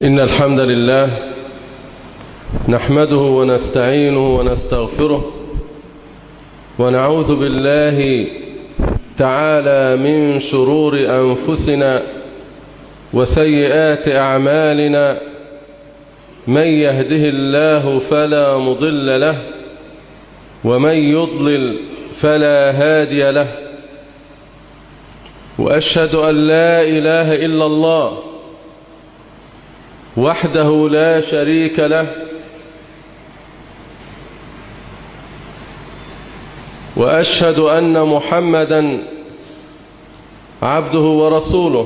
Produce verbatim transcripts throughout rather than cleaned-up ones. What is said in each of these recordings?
إن الحمد لله نحمده ونستعينه ونستغفره ونعوذ بالله تعالى من شرور أنفسنا وسيئات أعمالنا. من يهده الله فلا مضل له ومن يضلل فلا هادي له، وأشهد أن لا إله إلا الله وحده لا شريك له، وأشهد أن محمدا عبده ورسوله.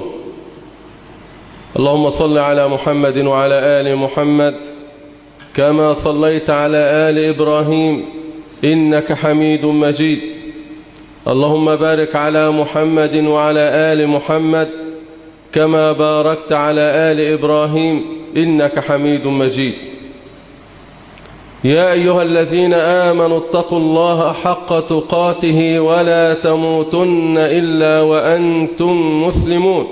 اللهم صل على محمد وعلى آل محمد كما صليت على آل إبراهيم إنك حميد مجيد. اللهم بارك على محمد وعلى آل محمد كما باركت على آل إبراهيم إنك حميد مجيد. يا أيها الذين آمنوا اتقوا الله حق تقاته ولا تموتن إلا وأنتم مسلمون.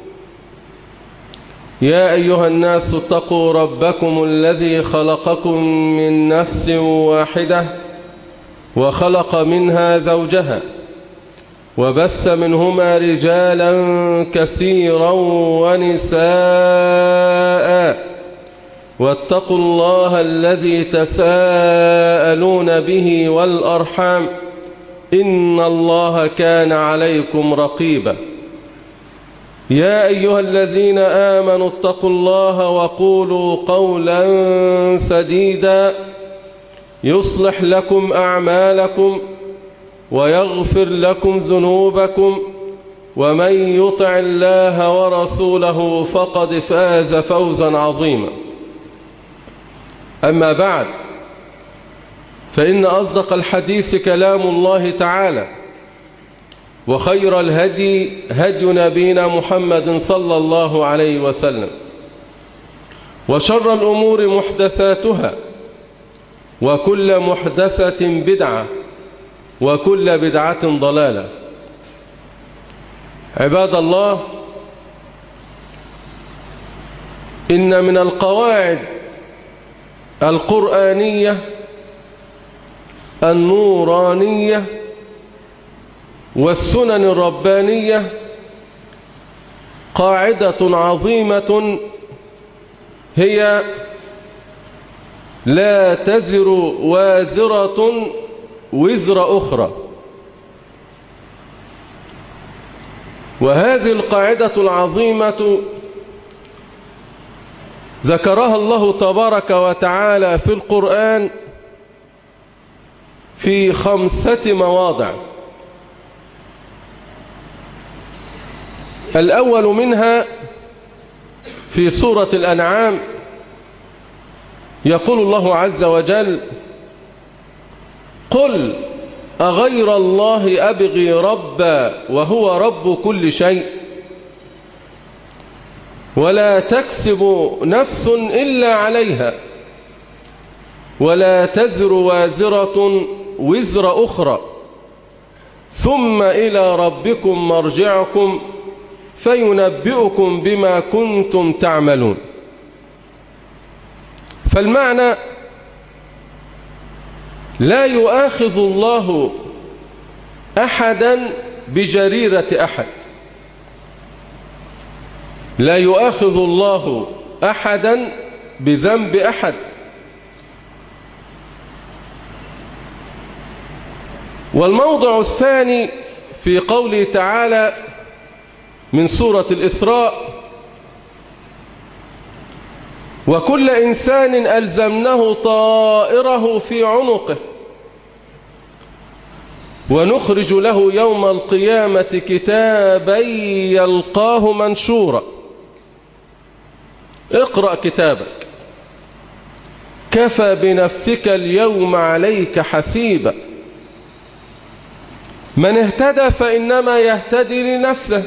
يا أيها الناس اتقوا ربكم الذي خلقكم من نفس واحدة وخلق منها زوجها وبث منهما رجالا كثيرا ونساء، واتقوا الله الذي تساءلون به والأرحام إن الله كان عليكم رقيبا. يا أيها الذين آمنوا اتقوا الله وقولوا قولا سديدا يصلح لكم أعمالكم ويغفر لكم ذنوبكم، ومن يطع الله ورسوله فقد فاز فوزا عظيما. أما بعد، فإن أصدق الحديث كلام الله تعالى، وخير الهدي هدي نبينا محمد صلى الله عليه وسلم، وشر الأمور محدثاتها، وكل محدثة بدعة، وكل بدعة ضلالة. عباد الله، إن من القواعد القرآنية النورانية والسنن الربانية قاعدة عظيمة هي لا تزر وازرة وزر أخرى. وهذه القاعدة العظيمة ذكرها الله تبارك وتعالى في القرآن في خمسة مواضع. الأول منها في سورة الأنعام، يقول الله عز وجل: قل أغير الله أبغي ربا وهو رب كل شيء ولا تكسب نفس إلا عليها ولا تزر وازرة وزر أخرى ثم إلى ربكم مرجعكم فينبئكم بما كنتم تعملون. فالمعنى: لا يؤاخذ الله أحدا بجريرة أحد، لا يؤاخذ الله أحدا بذنب أحد. والموضع الثاني في قوله تعالى من سورة الإسراء: وكل إنسان ألزمناه طائره في عنقه ونخرج له يوم القيامة كتابا يلقاه منشورا اقرأ كتابك كفى بنفسك اليوم عليك حسيبا. من اهتدى فإنما يهتدي لنفسه،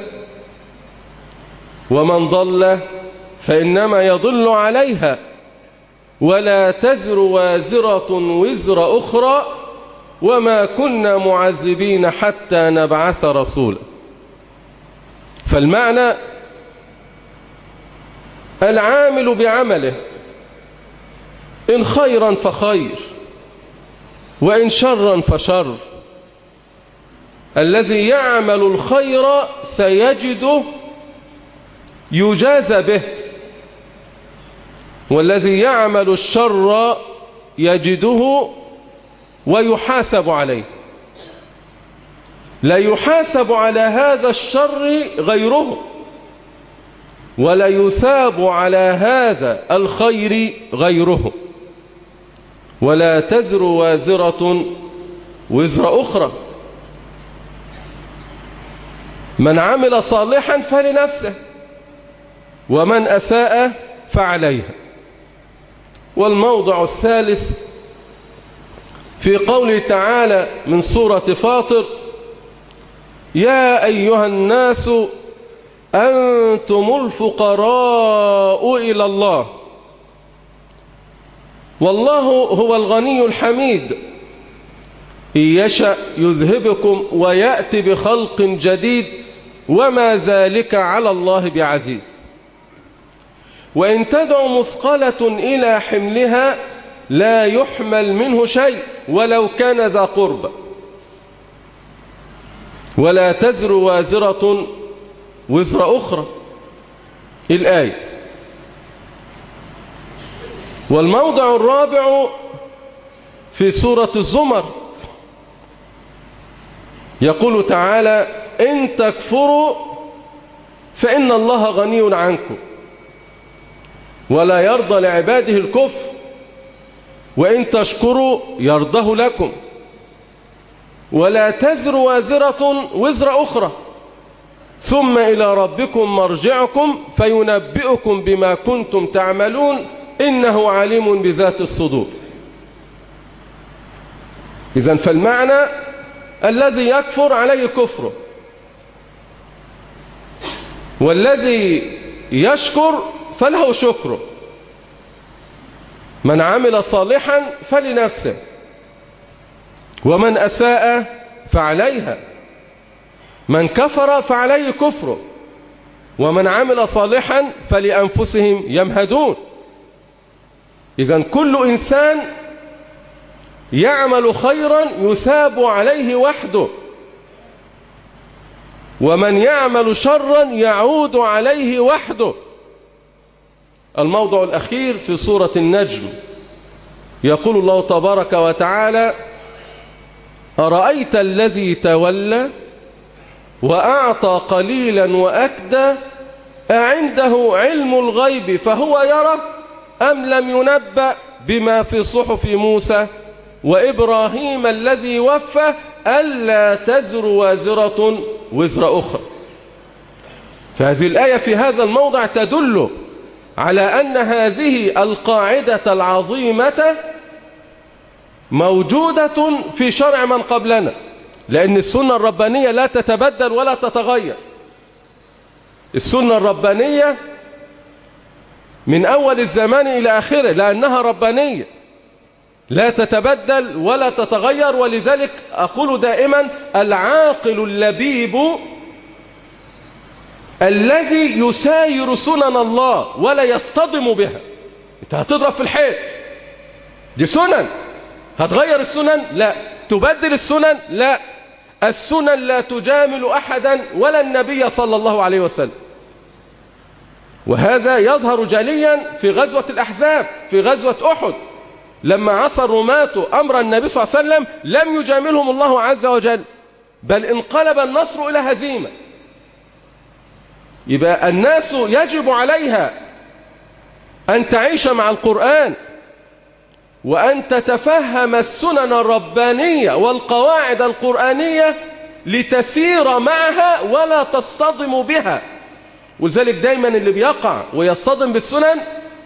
ومن ضل فإنما يضل عليها، ولا تزر وازرة وزر أخرى وما كنا معذبين حتى نبعث رسولا. فالمعنى العامل بعمله، إن خيرا فخير وإن شرا فشر. الذي يعمل الخير سيجده يجازى به، والذي يعمل الشر يجده ويحاسب عليه. لا يحاسب على هذا الشر غيره، ولا يثاب على هذا الخير غيره. ولا تزر وازرة وزر أخرى. من عمل صالحا فلنفسه، ومن أساء فعليها. والموضع الثالث في قوله تعالى من سورة فاطر: يا أيها الناس أنتم الفقراء إلى الله والله هو الغني الحميد، إن يشأ يذهبكم ويأتي بخلق جديد وما ذلك على الله بعزيز. وإن تدع مثقلة إلى حملها لا يحمل منه شيء ولو كان ذا قربى، ولا تزر وازرة وزر أخرى. الآية. والموضع الرابع في سورة الزمر، يقول تعالى: إن تكفروا فإن الله غني عنكم ولا يرضى لعباده الكفر وإن تشكروا يرضه لكم ولا تزر وازرة وزر أخرى ثم إلى ربكم مرجعكم فينبئكم بما كنتم تعملون إنه عليم بذات الصدور. إذن فالمعنى: الذي يكفر عليه كفره، والذي يشكر فله شكره. من عمل صالحا فلنفسه، ومن أساء فعليها. من كفر فعليه كفره، ومن عمل صالحا فلأنفسهم يمهدون. إذن كل إنسان يعمل خيرا يثاب عليه وحده، ومن يعمل شرا يعود عليه وحده. الموضع الأخير في سورة النجم، يقول الله تبارك وتعالى: أرأيت الذي تولى وأعطى قليلا وأكدى أعنده علم الغيب فهو يرى أم لم ينبأ بما في صحف موسى وإبراهيم الذي وفى ألا تزر وازرة وزر أخرى. فهذه الآية في هذا الموضع تدل على أن هذه القاعدة العظيمة موجودة في شرع من قبلنا، لأن السنة الربانية لا تتبدل ولا تتغير. السنة الربانية من أول الزمان إلى آخره، لأنها ربانية لا تتبدل ولا تتغير. ولذلك أقول دائما: العاقل اللبيب الذي يساير سنن الله ولا يصطدم بها. انت هتضرب في الحيط، دي سنن، هتغير السنن؟ لا. تبدل السنن؟ لا. السنن لا تجامل أحدا ولا النبي صلى الله عليه وسلم. وهذا يظهر جليا في غزوة الأحزاب، في غزوة أحد، لما عصى الرماة أمر النبي صلى الله عليه وسلم لم يجاملهم الله عز وجل، بل انقلب النصر إلى هزيمة. يبقى الناس يجب عليها أن تعيش مع القرآن، وأن تتفهم السنن الربانية والقواعد القرآنية لتسير معها ولا تصطدم بها. ولذلك دايما اللي بيقع ويصطدم بالسنن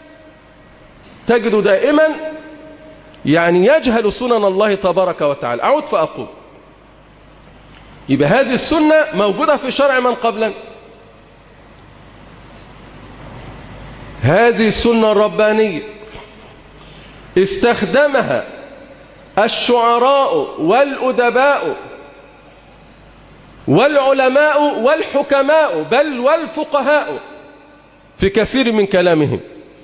تجد دائما يعني يجهل سنن الله تبارك وتعالى. أعود فأقول: يبقى هذه السنة موجودة في شرع من قبلنا. هذه السنة الربانية استخدمها الشعراء والأدباء والعلماء والحكماء بل والفقهاء في كثير من كلامهم،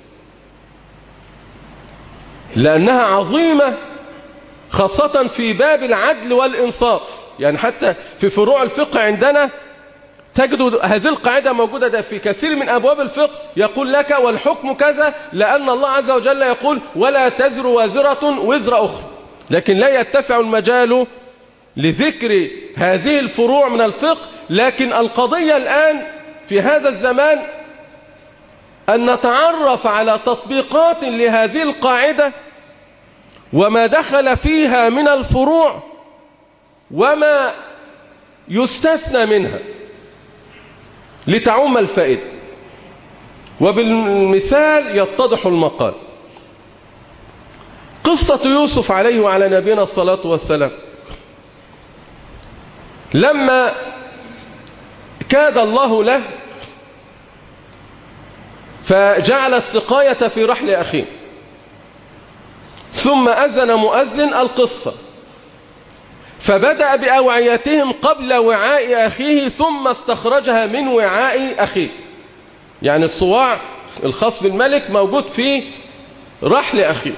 لأنها عظيمة خاصة في باب العدل والإنصاف. يعني حتى في فروع الفقه عندنا تجد هذه القاعدة موجودة ده في كثير من أبواب الفقه، يقول لك والحكم كذا، لأن الله عز وجل يقول ولا تزر وازرة وزر أخرى. لكن لا يتسع المجال لذكر هذه الفروع من الفقه. لكن القضية الآن في هذا الزمان أن نتعرف على تطبيقات لهذه القاعدة وما دخل فيها من الفروع وما يستثنى منها لتعم الفائدة. وبالمثال يتضح المقال. قصة يوسف عليه وعلى نبينا الصلاة والسلام، لما كاد الله له فجعل السقاية في رحل أخيه، ثم أذن مؤذن القصة، فبدأ بأوعيتهم قبل وعاء أخيه ثم استخرجها من وعاء أخيه. يعني الصواع الخاص بالملك موجود في رحل أخيه.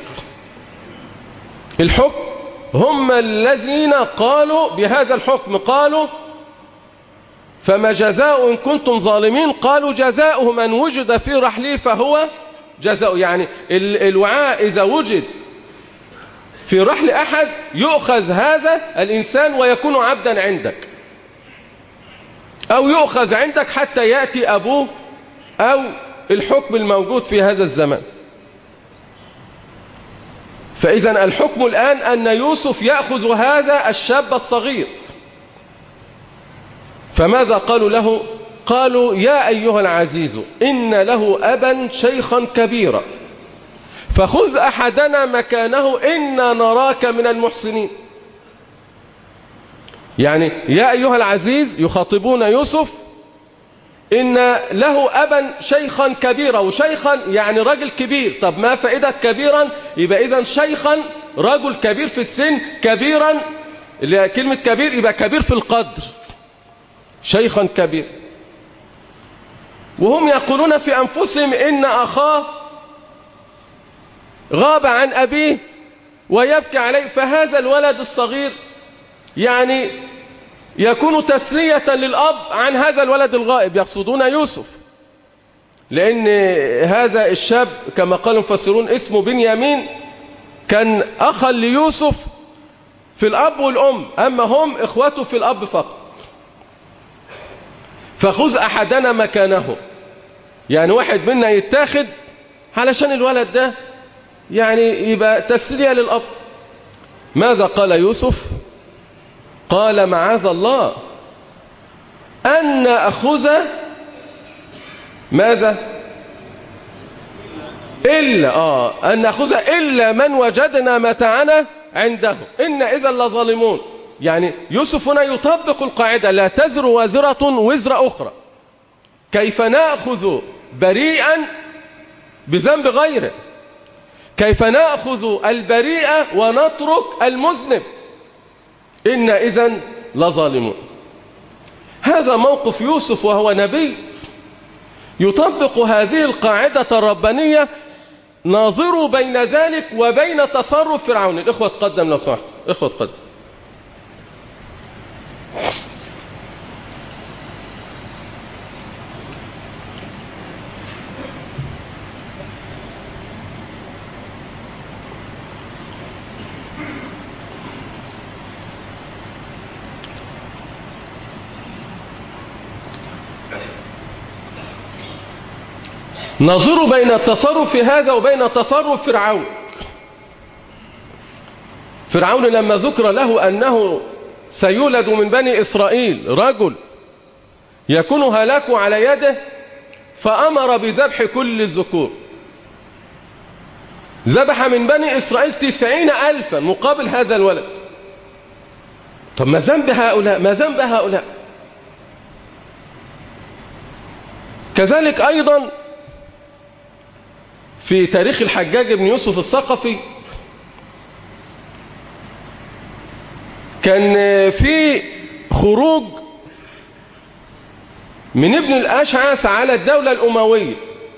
الحكم هم الذين قالوا بهذا الحكم، قالوا فما جزاء إن كنتم ظالمين، قالوا جزاؤه من وجد في رحله فهو جزاؤه. يعني الوعاء إذا وجد في رحل أحد يؤخذ هذا الإنسان ويكون عبدا عندك، أو يؤخذ عندك حتى يأتي أبوه أو الحكم الموجود في هذا الزمان. فإذا الحكم الآن أن يوسف يأخذ هذا الشاب الصغير. فماذا قالوا له؟ قالوا يا أيها العزيز إن له أبا شيخا كبيرا فخذ أحدنا مكانه إنا نراك من المحسنين. يعني يا أيها العزيز يخاطبون يوسف إن له أبا شيخا كبيرا، وشيخا يعني رجل كبير. طب ما فائدة كبيرا؟ يبقى إذن شيخا رجل كبير في السن، كبيرا كلمة كبير يبقى كبير في القدر، شيخا كبير. وهم يقولون في أنفسهم إن أخاه غاب عن أبيه ويبكي عليه، فهذا الولد الصغير يعني يكون تسلية للأب عن هذا الولد الغائب. يقصدون يوسف، لأن هذا الشاب كما قال المفسرون اسمه بنيامين كان أخا ليوسف في الأب والأم، أما هم إخوته في الأب فقط. فخذ أحدنا مكانه، يعني واحد منا يتاخد علشان الولد ده يعني يبقى تسلية للأب. ماذا قال يوسف؟ قال معاذ الله أن نأخذ ماذا؟ إلا آه أن نأخذ إلا من وجدنا متاعنا عنده إن إذا لظالمون. يعني يوسف هنا يطبق القاعدة لا تزر وازرة وزر أخرى. كيف نأخذ بريئا بذنب غيره؟ كيف نأخذ البريء ونترك المذنب؟ إن إذن لظالمون. هذا موقف يوسف وهو نبي يطبق هذه القاعدة الربانية. ناظروا بين ذلك وبين تصرف فرعون. الإخوة تقدم لو سمحتوا، إخوة تقدم. نظروا بين التصرف هذا وبين تصرف فرعون. فرعون لما ذكر له أنه سيولد من بني إسرائيل رجل يكون هلاك على يده فأمر بذبح كل الذكور. ذبح من بني إسرائيل تسعين ألفا مقابل هذا الولد. طب ما ذنب هؤلاء؟ ما ذنب هؤلاء؟ كذلك أيضا في تاريخ الحجاج بن يوسف الثقفي كان في خروج من ابن الأشعث على الدولة الأموية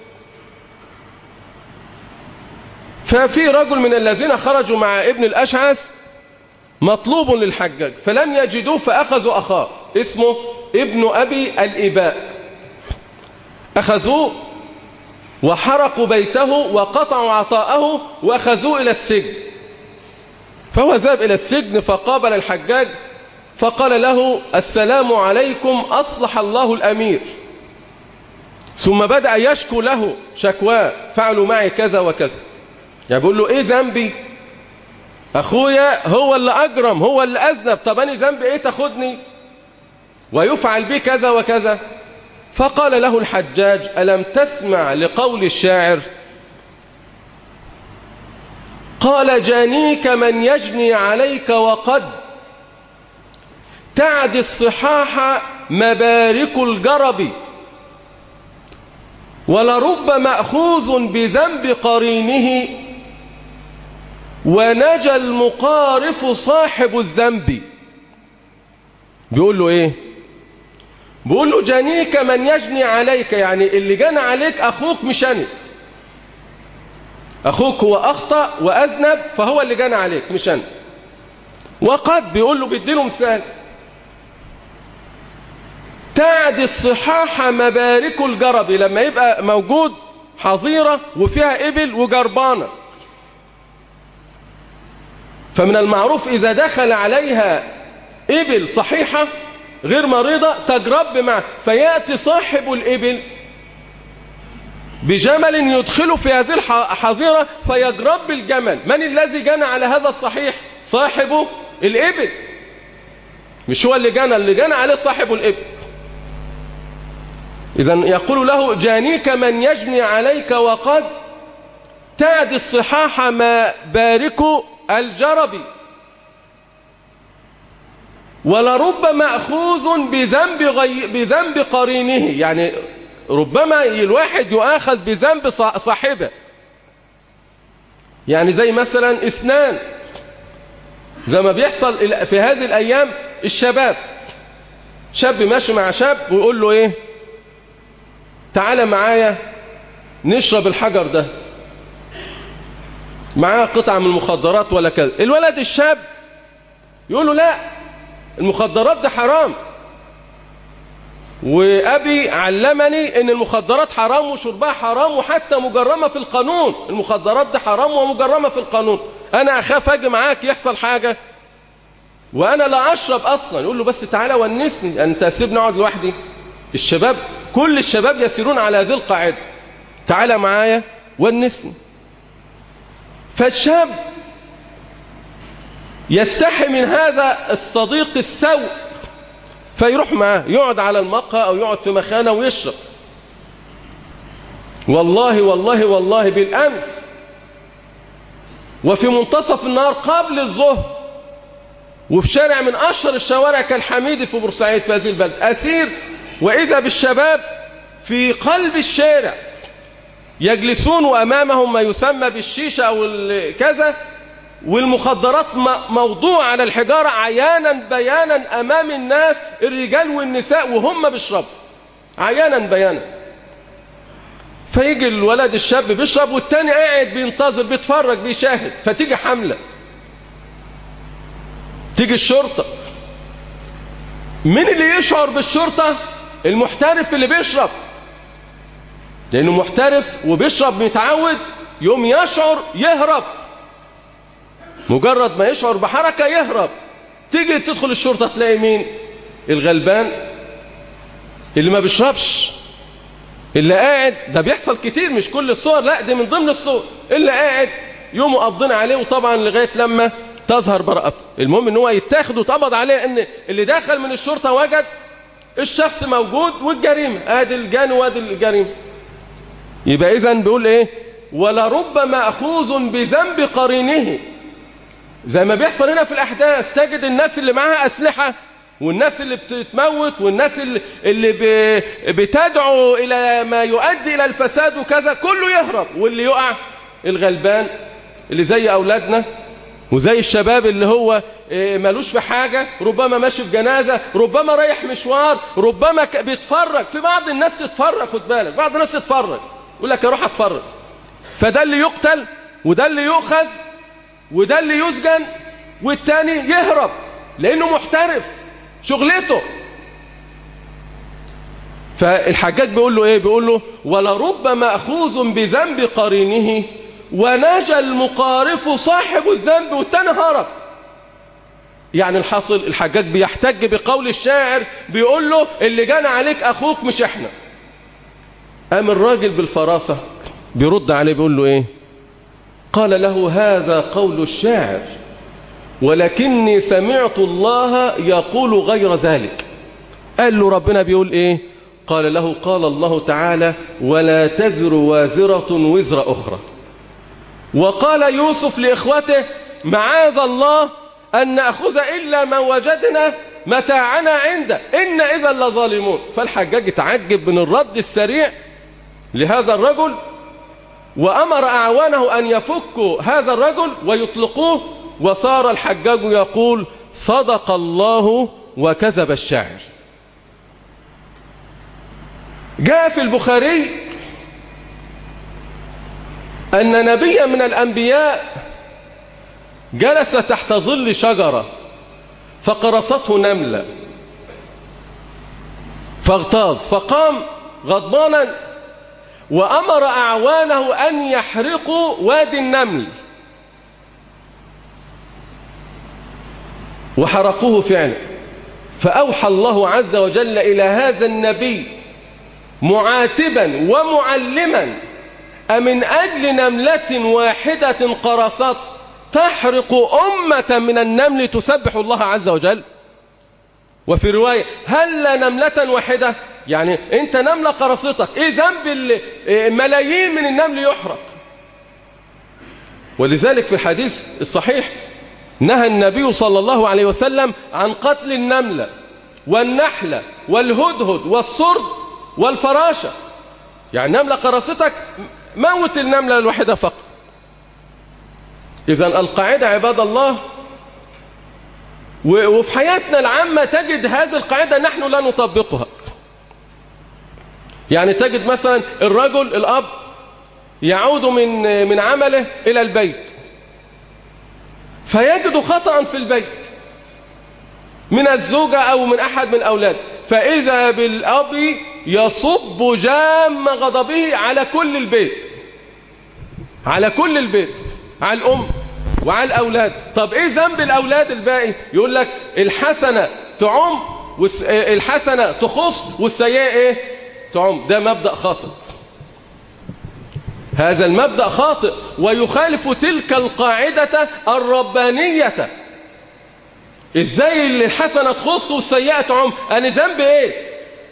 ففي رجل من الذين خرجوا مع ابن الأشعث مطلوب للحجاج فلم يجدوه فأخذوا أخاه اسمه ابن أبي الإباء، أخذوه وحرقوا بيته وقطعوا عطاءه وأخذوه إلى السجن. فهو ذهب إلى السجن فقابل الحجاج فقال له السلام عليكم أصلح الله الأمير، ثم بدأ يشكو له شكواه، فعلوا معي كذا وكذا. يعني بيقول له ايه ذنبي؟ اخويا هو اللي اجرم، هو اللي اذنب، طب انا ذنبي ايه تاخدني ويفعل بي كذا وكذا؟ فقال له الحجاج ألم تسمع لقول الشاعر؟ قال جانيك من يجني عليك وقد تعدي الصحاح مبارك الجرب، ولرب مأخوذ بذنب قرينه ونجى المقارف صاحب الذنب. بيقول له ايه؟ بيقول له جانيك من يجني عليك، يعني اللي جنى عليك اخوك مش انا، اخوك هو اخطأ واذنب فهو اللي جنى عليك مش انا. وقد بيقول له بيديله مثال تعدي الصحاح مبارك الجرب، لما يبقى موجود حظيرة وفيها إبل وجربانة، فمن المعروف إذا دخل عليها إبل صحيحة غير مريضة تجرب معه، فيأتي صاحب الإبل بجمل يدخله في هذه الحظيرة فيجرب بالجمل. من الذي جنى على هذا الصحيح؟ صاحبه الإبل، مش هو اللي جنى، اللي جنى عليه صاحب الإبل. إذن يقول له جانيك من يجني عليك وقد تعدي الصحاح مبارك الجرب، ولرب مأخوذ بذنب, غي... بذنب قرينه، يعني ربما الواحد يؤاخذ بذنب صاحبه، يعني زي مثلا اثنان زي ما بيحصل في هذه الأيام. الشباب شاب ماشي مع شاب ويقول له ايه تعالى معايا نشرب الحجر ده، معاه قطعة من المخدرات ولا كذا. الولد الشاب يقول له لا المخدرات ده حرام، وأبي علمني ان المخدرات حرام وشربها حرام وحتى مجرمة في القانون، المخدرات ده حرام ومجرمة في القانون، انا اخاف اجي معاك يحصل حاجة وانا لا اشرب اصلا. يقول له بس تعالى ونسني، انت سيبني اقعد لوحدي. الشباب كل الشباب يسيرون على هذه القاعدة، تعالى معايا ونسني. فالشاب يستحي من هذا الصديق السوء فيروح معاه يقعد على المقهى أو يقعد في مخانة ويشرب. والله والله والله بالأمس وفي منتصف النهار قبل الظهر وفي شارع من أشهر الشوارع كالحميدي في بورسعيد في هذه البلد أسير، وإذا بالشباب في قلب الشارع يجلسون وأمامهم ما يسمى بالشيشة أو كذا، والمخدرات موضوع على الحجارة عيانا بيانا أمام الناس، الرجال والنساء وهم بيشربوا عيانا بيانا. فيجي الولد الشاب بيشرب والتاني قاعد بينتظر بيتفرج بيشاهد، فتيجي حملة، تيجي الشرطة. مين اللي يشعر بالشرطة؟ المحترف اللي بيشرب، لأنه محترف وبيشرب متعود، يوم يشعر يهرب، مجرد ما يشعر بحركة يهرب. تيجي تدخل الشرطة تلاقي مين؟ الغلبان اللي ما بيشربش، اللي قاعد، ده بيحصل كتير مش كل الصور، لا دي من ضمن الصور، اللي قاعد يوموا قبضنا عليه، وطبعا لغاية لما تظهر براءته. المهم ان هو يتاخد وتقبض عليه، ان اللي داخل من الشرطة وجد الشخص موجود والجريمة، ادي الجاني وادي الجريمة. يبقى اذن بيقول ايه؟ ولرب مأخوذ بذنب قرينه، زي ما بيحصل هنا في الأحداث، تجد الناس اللي معاها أسلحة والناس اللي بتتموت والناس اللي, اللي بتدعو إلى ما يؤدي إلى الفساد وكذا، كله يهرب، واللي يقع الغلبان اللي زي أولادنا وزي الشباب اللي هو مالوش في حاجة، ربما ماشي في جنازة، ربما رايح مشوار، ربما بيتفرج. في بعض الناس تتفرج، خد بالك، بعض الناس تتفرج يقول لك اروح اتفرج، فده اللي يقتل وده اللي يؤخذ وده اللي يسجن والتاني يهرب لأنه محترف شغلته. فالحجاج بيقول له ايه؟ بيقول له ولرب مأخوذ بذنب قرينه ونجا المقارف صاحب الذنب، والتاني هرب. يعني الحاصل الحجاج بيحتج بقول الشاعر بيقول له اللي جانا عليك أخوك مش احنا. قام الراجل بالفراسة بيرد عليه بيقول له ايه؟ قال له هذا قول الشاعر ولكني سمعت الله يقول غير ذلك. قال له ربنا بيقول ايه؟ قال له قال الله تعالى ولا تزر وازرة وزر أخرى. وقال يوسف لإخوته معاذ الله أن نأخذ إلا ما وجدنا متاعنا عنده إن إذا لظالمون. فالحجاج تعجب من الرد السريع لهذا الرجل وأمر أعوانه أن يفكوا هذا الرجل ويطلقوه. وصار الحجاج يقول صدق الله وكذب الشاعر. جاء في البخاري أن نبيا من الأنبياء جلس تحت ظل شجرة فقرصته نملة فاغتاظ فقام غضبانا وأمر أعوانه أن يحرقوا وادي النمل وحرقوه فعلا. فأوحى الله عز وجل إلى هذا النبي معاتبا ومعلما أمن أجل نملة واحدة قرصت تحرق أمة من النمل تسبح الله عز وجل؟ وفي رواية هل نملة واحدة؟ يعني أنت نملة قرصتك إيه ذنب ملايين من النمل يحرق؟ ولذلك في الحديث الصحيح نهى النبي صلى الله عليه وسلم عن قتل النملة والنحلة والهدهد والصرد والفراشة. يعني نملة قرصتك موت النملة الواحدة فقط. إذن القاعدة عباد الله وفي حياتنا العامة تجد هذه القاعدة نحن لا نطبقها. يعني تجد مثلا الرجل الأب يعود من من عمله إلى البيت فيجد خطأ في البيت من الزوجة أو من أحد من الأولاد، فإذا بالأب يصب جام غضبه على كل البيت على كل البيت على الأم وعلى الأولاد. طب إيه ذنب الأولاد الباقي؟ يقول لك الحسنة تعم الحسنة تخص والسيئة إيه؟ تعم. ده مبدأ خاطئ. هذا المبدأ خاطئ ويخالف تلك القاعدة الربانية. إزاي اللي الحسنة تخص والسيئة تعم؟ أنا ذنب إيه؟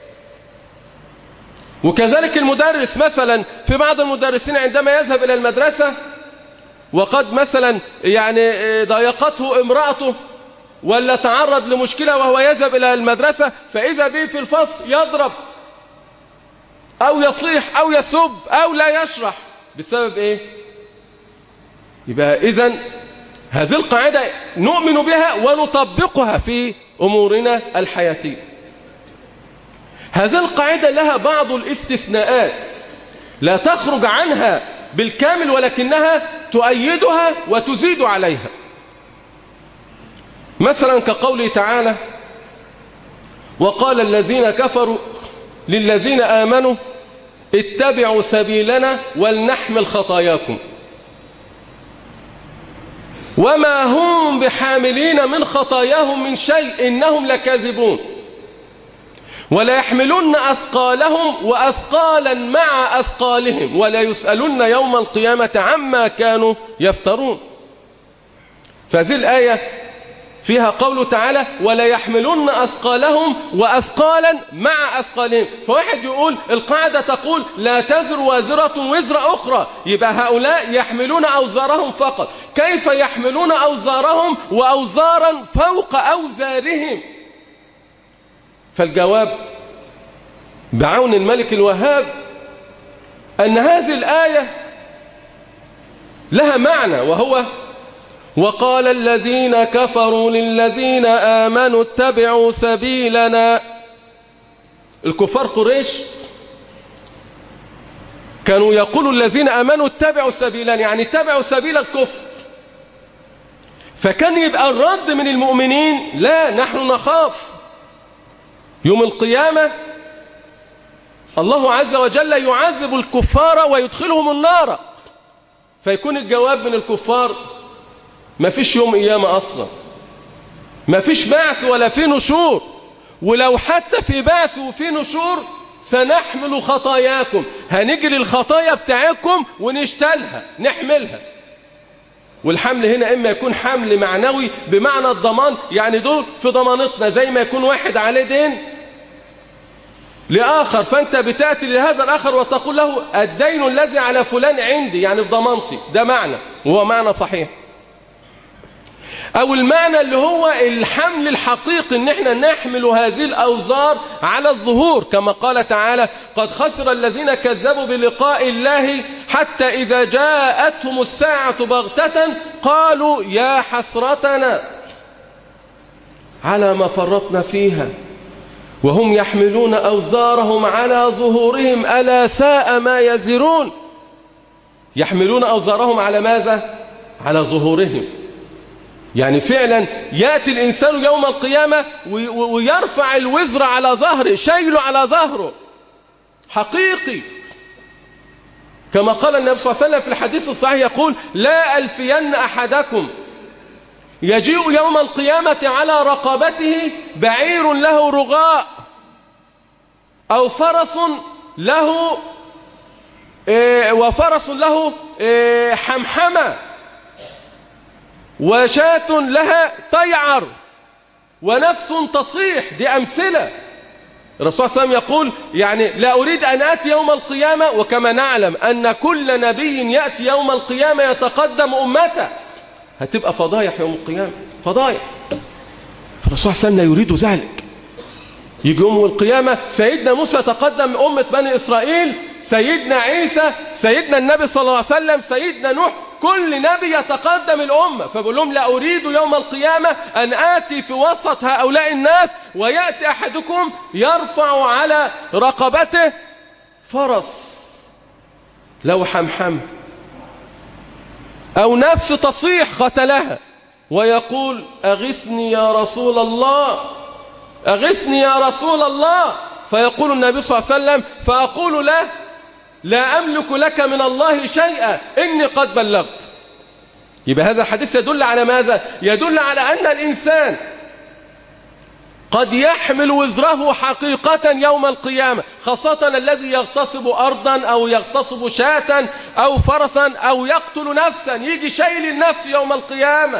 وكذلك المدرس مثلا، في بعض المدرسين عندما يذهب إلى المدرسة وقد مثلا يعني ضايقته امرأته ولا تعرض لمشكلة وهو يذهب إلى المدرسة فإذا به في الفصل يضرب أو يصيح أو يسب أو لا يشرح بسبب إيه؟ يبقى إذن هذه القاعدة نؤمن بها ونطبقها في أمورنا الحياتية. هذه القاعدة لها بعض الاستثناءات لا تخرج عنها بالكامل ولكنها تؤيدها وتزيد عليها. مثلا كقوله تعالى وقال الذين كفروا للذين آمنوا اتبعوا سبيلنا ولنحمل خطاياكم وما هم بحاملين من خطاياهم من شيء إنهم لكاذبون ولا يحملن أثقالهم وأثقالا مع أثقالهم ولا يسألن يوم القيامة عما كانوا يفترون. فهذه الآية فيها قوله تعالى ولا يحملن أثقالهم وأثقالا مع أثقالهم. فواحد يقول القاعدة تقول لا تزر وازرة وزر أخرى، يبقى هؤلاء يحملون أوزارهم فقط. كيف يحملون أوزارهم وأوزارا فوق أوزارهم؟ فالجواب بعون الملك الوهاب أن هذه الآية لها معنى، وهو وقال الذين كفروا للذين آمنوا اتبعوا سبيلنا. الكفار قريش كانوا يقولوا الذين آمنوا اتبعوا سبيلنا، يعني اتبعوا سبيل الكفر. فكان يبقى الرد من المؤمنين: لا، نحن نخاف يوم القيامة الله عز وجل يعذب الكفار ويدخلهم النار. فيكون الجواب من الكفار: ما فيش يوم قيامة أصلا، ما فيش بعث ولا في نشور، ولو حتى في بعث وفي نشور سنحمل خطاياكم، هنجي للخطايا بتاعكم ونشتلها نحملها. والحمل هنا إما يكون حمل معنوي بمعنى الضمان، يعني دول في ضمانتنا، زي ما يكون واحد عليه دين لآخر، فأنت بتأتي لهذا الآخر وتقول له: الدين الذي على فلان عندي، يعني في ضمانتي. ده معنى، وهو معنى صحيح. أو المعنى اللي هو الحمل الحقيقي، إن احنا نحمل هذه الأوزار على الظهور، كما قال تعالى: قد خسر الذين كذبوا بلقاء الله حتى إذا جاءتهم الساعة بغتة قالوا يا حسرتنا على ما فرطنا فيها وهم يحملون أوزارهم على ظهورهم ألا ساء ما يزرون. يحملون أوزارهم على ماذا؟ على ظهورهم. يعني فعلا يأتي الإنسان يوم القيامة ويرفع الوزر على ظهره، شيله على ظهره حقيقي، كما قال النبي صلى الله عليه وسلم في الحديث الصحيح، يقول: لا ألفين أحدكم يجيء يوم القيامة على رقبته بعير له رغاء أو فرس له إيه وفرس له إيه حمحمة وشاة لها تيعر ونفس تصيح. دي أمثلة. الرسول صلى الله عليه وسلم يقول: يعني لا أريد أن أتي يوم القيامة، وكما نعلم أن كل نبي يأتي يوم القيامة يتقدم أمته، هتبقى فضايح يوم القيامة، فضايح. فالرسول صلى الله عليه وسلم يريد ذلك. يجي يوم القيامة سيدنا موسى يتقدم أمة بني إسرائيل، سيدنا عيسى، سيدنا النبي صلى الله عليه وسلم، سيدنا نوح، كل نبي يتقدم الأمة. فبقول لهم: لا أريد يوم القيامة أن آتي في وسط هؤلاء الناس ويأتي أحدكم يرفع على رقبته فرس لو حمحم أو نفس تصيح قتلها ويقول: أغثني يا رسول الله، أغثني يا رسول الله. فيقول النبي صلى الله عليه وسلم: فأقول له: لا أملك لك من الله شيئا إني قد بلغت. يبقى هذا الحديث يدل على ماذا؟ يدل على أن الإنسان قد يحمل وزره حقيقة يوم القيامة، خاصة الذي يغتصب أرضا أو يغتصب شاة أو فرسا أو يقتل نفسا، يجي شيل النفس يوم القيامة،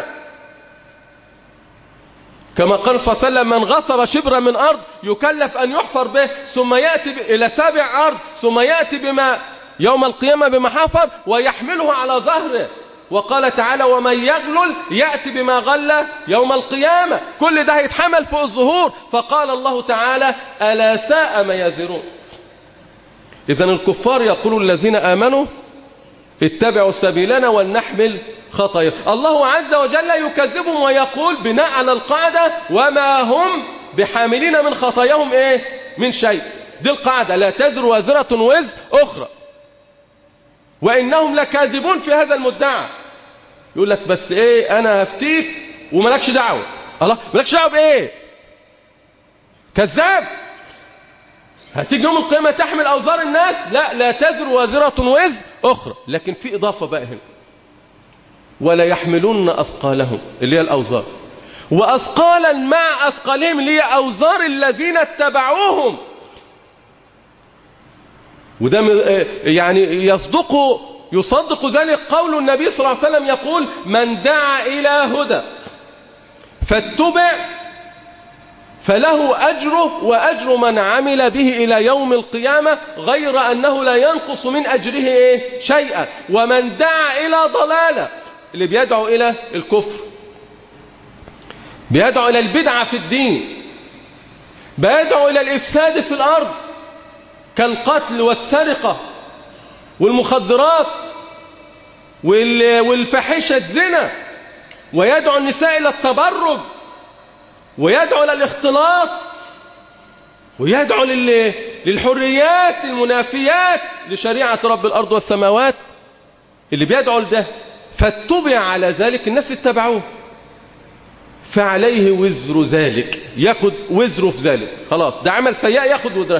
كما قال صلى الله عليه وسلم: من غصب شبرا من أرض يكلف أن يحفر به ثم يأتي إلى سابع أرض ثم يأتي بما يوم القيامة بما حفر ويحمله على ظهره. وقال تعالى: ومن يغلل يأتي بما غل يوم القيامة. كل ده هيتحمل فوق الظهور. فقال الله تعالى: ألا ساء ما يزرون. إذن الكفار يقولوا الذين آمنوا اتبعوا سبيلنا ولنحمل خطايا. الله عز وجل يكذبهم ويقول بناء على القاعدة: وما هم بحاملين من خطاياهم إيه؟ من شيء. دي القاعدة: لا تزر وازرة وزر أخرى. وإنهم لكاذبون في هذا المدعى. يقول لك: بس إيه، أنا هفتيك وملكش دعوة. الله، ملكش دعوة بإيه؟ كذاب. هتيجي يوم القيامة تحمل أوزار الناس؟ لا، لا تزر وازرة وزر أخرى. لكن في إضافة بقى هنا: ولا يحملون أثقالهم، اللي هي الأوزار، وأثقالا مع أثقالهم، اللي هي أوزار الذين اتبعوهم. وده يعني يصدق يصدق ذلك قول النبي صلى الله عليه وسلم يقول: من دعا إلى هدى فاتبع فله أجره وأجر من عمل به إلى يوم القيامة، غير أنه لا ينقص من أجره إيه؟ شيئا. ومن دعا إلى ضلالة، اللي بيدعو إلى الكفر، بيدعو إلى البدعة في الدين، بيدعو إلى الإفساد في الأرض كالقتل والسرقة والمخدرات والفاحشة الزنا، ويدعو النساء إلى التبرج، ويدعو إلى الاختلاط، ويدعو للحريات المنافيات لشريعة رب الأرض والسماوات اللي بيدعو لده، فاتبع على ذلك الناس اتبعوه، فعليه وزر ذلك، ياخد وزره في ذلك، خلاص ده عمل سيئة ياخد وزره،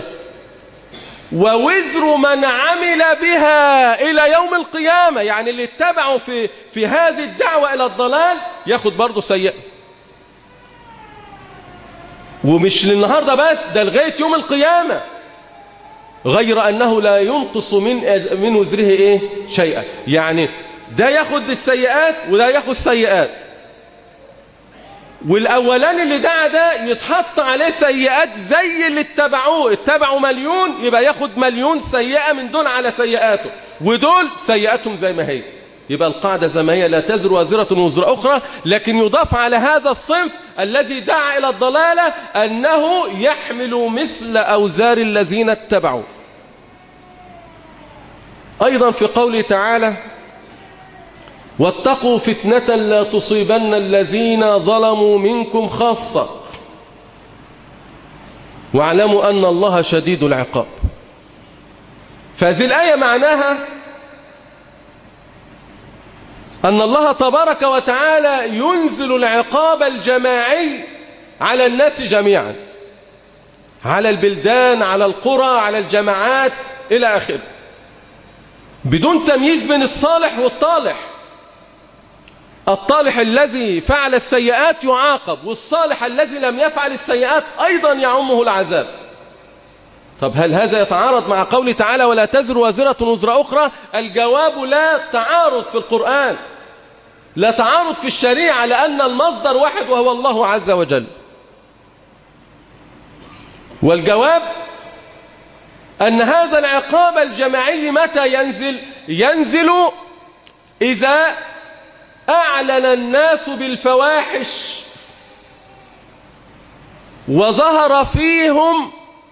ووزر من عمل بها إلى يوم القيامة، يعني اللي اتبعوا في, في هذه الدعوة إلى الضلال ياخد برضه سيئة، ومش للنهاردة بس، ده لغاية يوم القيامة، غير أنه لا ينقص من من وزره إيه شيئا، يعني ده ياخد السيئات وده ياخد سيئات، والأولان اللي دعا ده يتحط عليه سيئات زي اللي اتبعوه، اتبعوا مليون يبقى ياخد مليون سيئة من دول على سيئاته، ودول سيئاتهم زي ما هي، يبقى القاعدة زي ما هي، لا تزر وازرة وزر أخرى، لكن يضاف على هذا الصنف الذي دعا إلى الضلالة أنه يحمل مثل أوزار الذين اتبعوا. أيضا في قوله تعالى واتقوا فتنة لا تصيبن الذين ظلموا منكم خاصة واعلموا أن الله شديد العقاب. فهذه الآية معناها أن الله تبارك وتعالى ينزل العقاب الجماعي على الناس جميعا، على البلدان، على القرى، على الجماعات إلى آخره، بدون تمييز بين الصالح والطالح. الطالح الذي فعل السيئات يعاقب، والصالح الذي لم يفعل السيئات أيضا يعمه العذاب. طب هل هذا يتعارض مع قوله تعالى ولا تزر وازرة وزر أخرى؟ الجواب لا تعارض في القرآن، لا تعارض في الشريعة، لأن المصدر واحد وهو الله عز وجل. والجواب أن هذا العقاب الجماعي متى ينزل؟ ينزل إذا أعلن الناس بالفواحش وظهر فيهم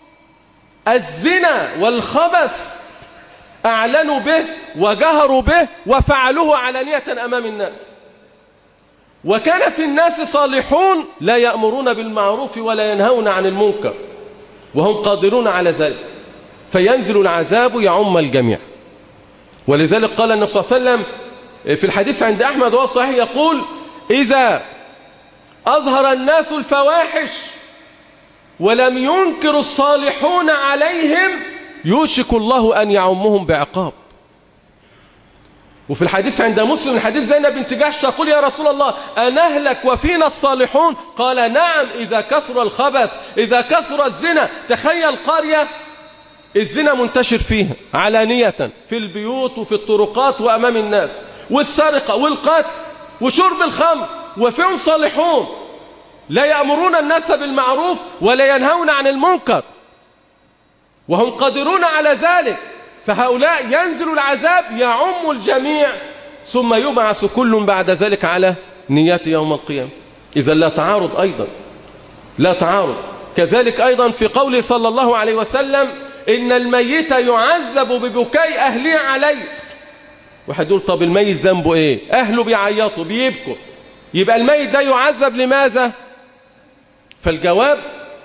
الزنا والخبث، أعلنوا به وجهروا به وفعلوه علانية أمام الناس. وكان في الناس صالحون لا يأمرون بالمعروف ولا ينهون عن المنكر وهم قادرون على ذلك، فينزل العذاب يعم الجميع. ولذلك قال النبي صلى الله عليه وسلم في الحديث عند أحمد وهو صحيح يقول إذا أظهر الناس الفواحش ولم ينكر الصالحون عليهم يوشك الله أن يعمهم بعقاب. وفي الحديث عند مسلم الحديث زينب بنت جحش تقول يا رسول الله أنهلك وفينا الصالحون؟ قال نعم، إذا كثر الخبث، إذا كثر الزنا. تخيل قرية الزنا منتشر فيها علانية في البيوت وفي الطرقات وأمام الناس، والسرقة والقتل وشرب الخمر، وفيهم صالحون لا يأمرون الناس بالمعروف ولا ينهون عن المنكر وهم قادرون على ذلك. فهؤلاء ينزل العذاب يعم الجميع ثم يبعث كل بعد ذلك على نيات يوم القيامة. إذا لا تعارض، أيضا لا تعارض. كذلك أيضا في قوله صلى الله عليه وسلم إن الميت يعذب ببكاء أهله عليه. واحد يقول طب الميت ذنبه إيه؟ أهله بيعيطوا بيبكوا، يبقى الميت ده يعذب لماذا؟ فالجواب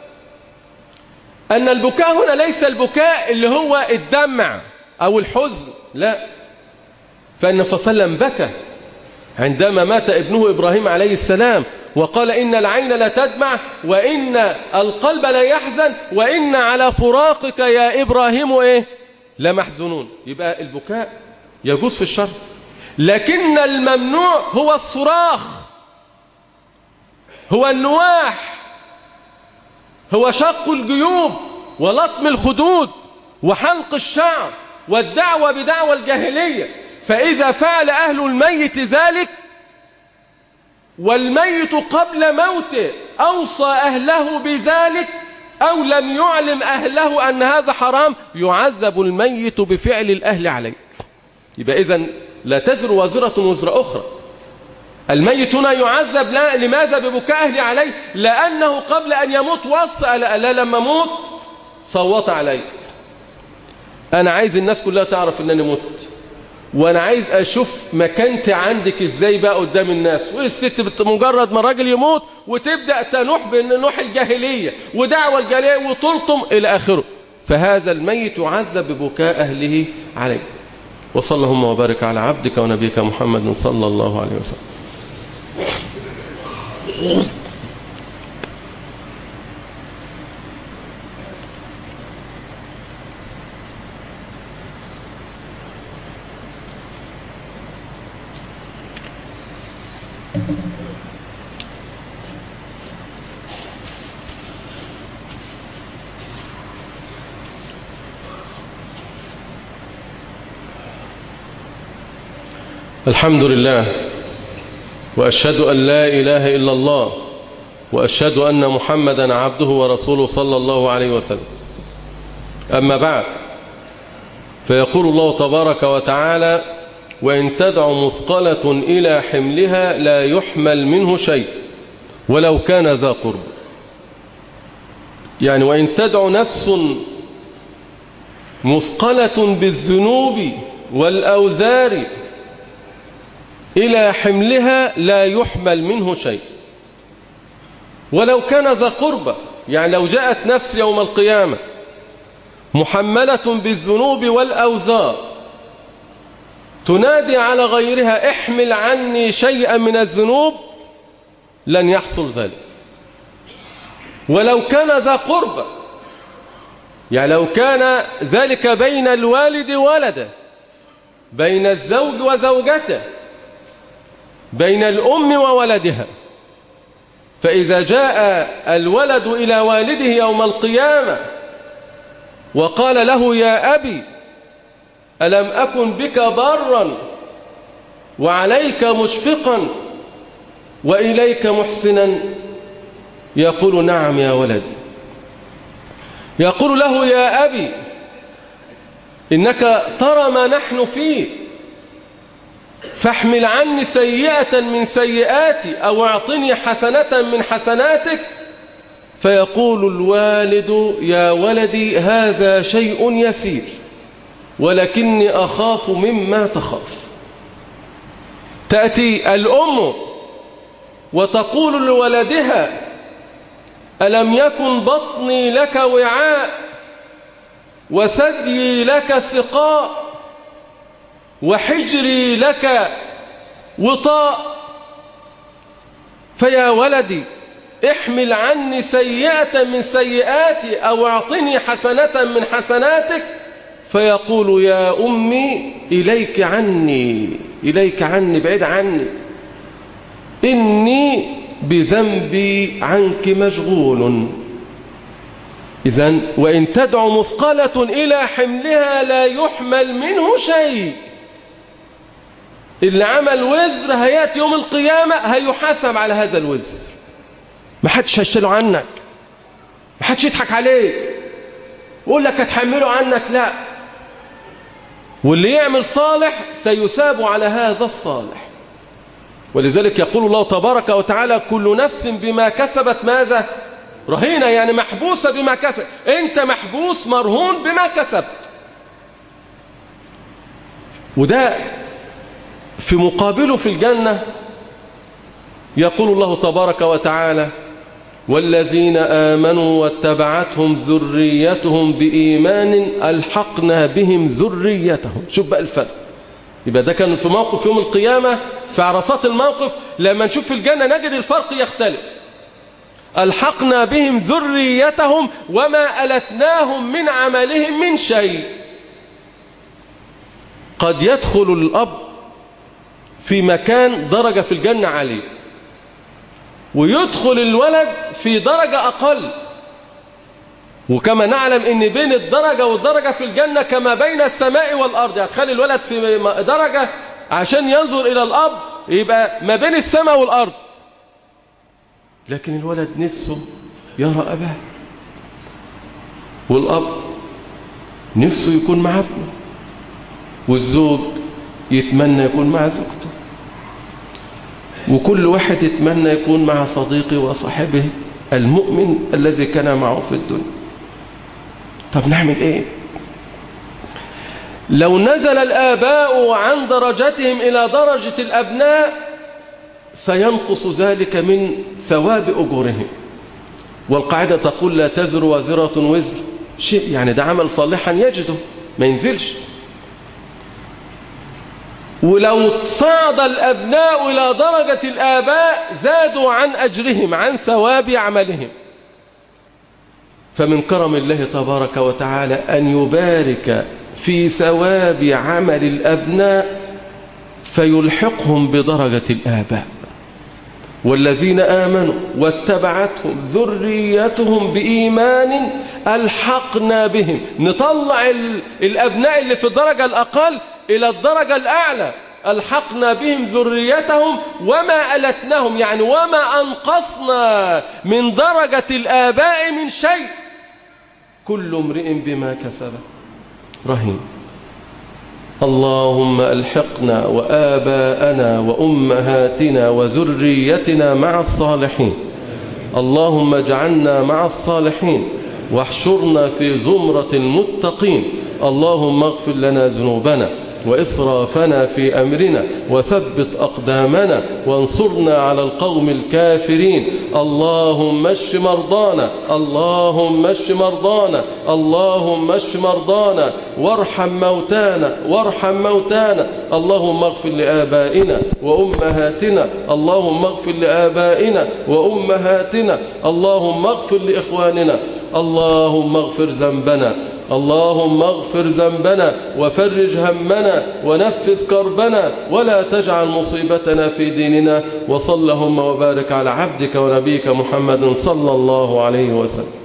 أن البكاء هنا ليس البكاء اللي هو الدمع أو الحزن، لا. فالنبي صلى الله عليه وسلم بكى عندما مات ابنه إبراهيم عليه السلام وقال إن العين لا تدمع وإن القلب لا يحزن وإن على فراقك يا إبراهيم إيه؟ لمحزنون. يبقى البكاء يجوز في الشرع، لكن الممنوع هو الصراخ، هو النواح، هو شق الجيوب ولطم الخدود وحلق الشعر والدعوة بدعوى الجاهلية. فإذا فعل أهل الميت ذلك والميت قبل موته أوصى أهله بذلك أو لم يعلم أهله أن هذا حرام، يعذب الميت بفعل الأهل عليه. يبقى إذن لا تزر وازرة وزر أخرى. الميت هنا يعذب لا لماذا؟ ببكاء أهله عليه، لأنه قبل أن يموت وصى لا لما أموت صوت علي. أنا عايز الناس كلها تعرف أنني مت، وأنا عايز أشوف مكانتي عندك إزاي بقى قدام الناس. والست مجرد ما الراجل يموت وتبدأ تنوح بنوح الجاهلية ودعوة الجاهلية وتلطم إلى آخره. فهذا الميت يعذب ببكاء أهله عليه. وصلى اللهم وبارك على عبدك ونبيك محمد صلى الله عليه وسلم. الحمد لله، وأشهد أن لا إله إلا الله، وأشهد أن محمدا عبده ورسوله صلى الله عليه وسلم. أما بعد، فيقول الله تبارك وتعالى: وإن تدع مثقلة إلى حملها لا يحمل منه شيء ولو كان ذا قرب. يعني وإن تدع نفس مثقلة بالذنوب والأوزار إلى حملها لا يحمل منه شيء ولو كان ذا قربى. يعني لو جاءت نفس يوم القيامة محملة بالذنوب والأوزار تنادي على غيرها: احمل عني شيئا من الذنوب، لن يحصل ذلك ولو كان ذا قربى. يعني لو كان ذلك بين الوالد وولده، بين الزوج وزوجته، بين الأم وولدها. فإذا جاء الولد إلى والده يوم القيامة وقال له: يا أبي ألم أكن بك برا وعليك مشفقا وإليك محسنا؟ يقول: نعم يا ولدي. يقول له: يا أبي إنك ترى ما نحن فيه، فاحمل عني سيئة من سيئاتي أو اعطني حسنة من حسناتك. فيقول الوالد: يا ولدي هذا شيء يسير ولكني أخاف مما تخاف. تأتي الأم وتقول لولدها: ألم يكن بطني لك وعاء وثديي لك سقاء وحجري لك وطاء؟ فيا ولدي احمل عني سيئة من سيئاتي أو اعطني حسنة من حسناتك. فيقول: يا أمي إليك عني، إليك عني، بعيد عني، إني بذنبي عنك مشغول. إذن وإن تدع مثقلة إلى حملها لا يحمل منه شيء. اللي عمل وزر هياتي يوم القيامة هيحاسب على هذا الوزر، ما حدش هيشتله عنك، ما حدش يضحك عليك ويقول لك هتحمله عنك، لا. واللي يعمل صالح سيثاب على هذا الصالح. ولذلك يقول الله تبارك وتعالى: كل نفس بما كسبت ماذا؟ رهينة. يعني محبوسة بما كسب. انت محبوس مرهون بما كسبت. وده في مقابله في الجنة يقول الله تبارك وتعالى: والذين آمنوا واتبعتهم ذريتهم بإيمان ألحقنا بهم ذريتهم. شوف بقى الفرق. يبقى ده كان في موقف يوم القيامة، في عرصات الموقف. لما نشوف في الجنة نجد الفرق يختلف. ألحقنا بهم ذريتهم وما ألتناهم من عملهم من شيء. قد يدخل الأب في مكان درجة في الجنة عليه، ويدخل الولد في درجة أقل. وكما نعلم ان بين الدرجة والدرجة في الجنة كما بين السماء والأرض. يعني تخلي الولد في درجة عشان ينظر إلى الأب يبقى ما بين السماء والأرض، لكن الولد نفسه يرى أباه، والأب نفسه يكون مع ابنه، والزوج يتمنى يكون مع زوجته، وكل واحد يتمنى يكون مع صديقه وصاحبه المؤمن الذي كان معه في الدنيا. طب نعمل ايه؟ لو نزل الآباء عن درجتهم إلى درجة الأبناء سينقص ذلك من ثواب أجورهم. والقاعدة تقول: لا تزر وازرة وزر شيء يعني ده عمل صالحا يجده ما ينزلش. ولو صعد الأبناء إلى درجة الآباء زادوا عن أجرهم عن ثواب عملهم. فمن كرم الله تبارك وتعالى أن يبارك في ثواب عمل الأبناء فيلحقهم بدرجة الآباء. والذين آمنوا واتبعتهم ذريتهم بإيمان ألحقنا بهم، نطلع الأبناء اللي في الدرجة الأقل إلى الدرجة الأعلى. ألحقنا بهم ذريتهم وما ألتناهم، يعني وما أنقصنا من درجة الآباء من شيء، كل امرئ بما كسب رهين. اللهم ألحقنا وآباءنا وأمهاتنا وذريتنا مع الصالحين. اللهم اجعلنا مع الصالحين واحشرنا في زمرة المتقين. اللهم اغفر لنا ذنوبنا وإسرافنا في أمرنا وثبت أقدامنا وانصرنا على القوم الكافرين. اللهم اشف مرضانا، اللهم اشف مرضانا، اللهم اشف مرضانا وارحم موتانا وارحم موتانا. اللهم اغفر لآبائنا وأمهاتنا، اللهم اغفر لآبائنا وأمهاتنا، اللهم اغفر لإخواننا. اللهم اغفر ذنبنا، اللهم اغفر ذنبنا وفرج همنا ونفذ كربنا ولا تجعل مصيبتنا في ديننا. وصلى اللهم وبارك على عبدك ونبيك محمد صلى الله عليه وسلم.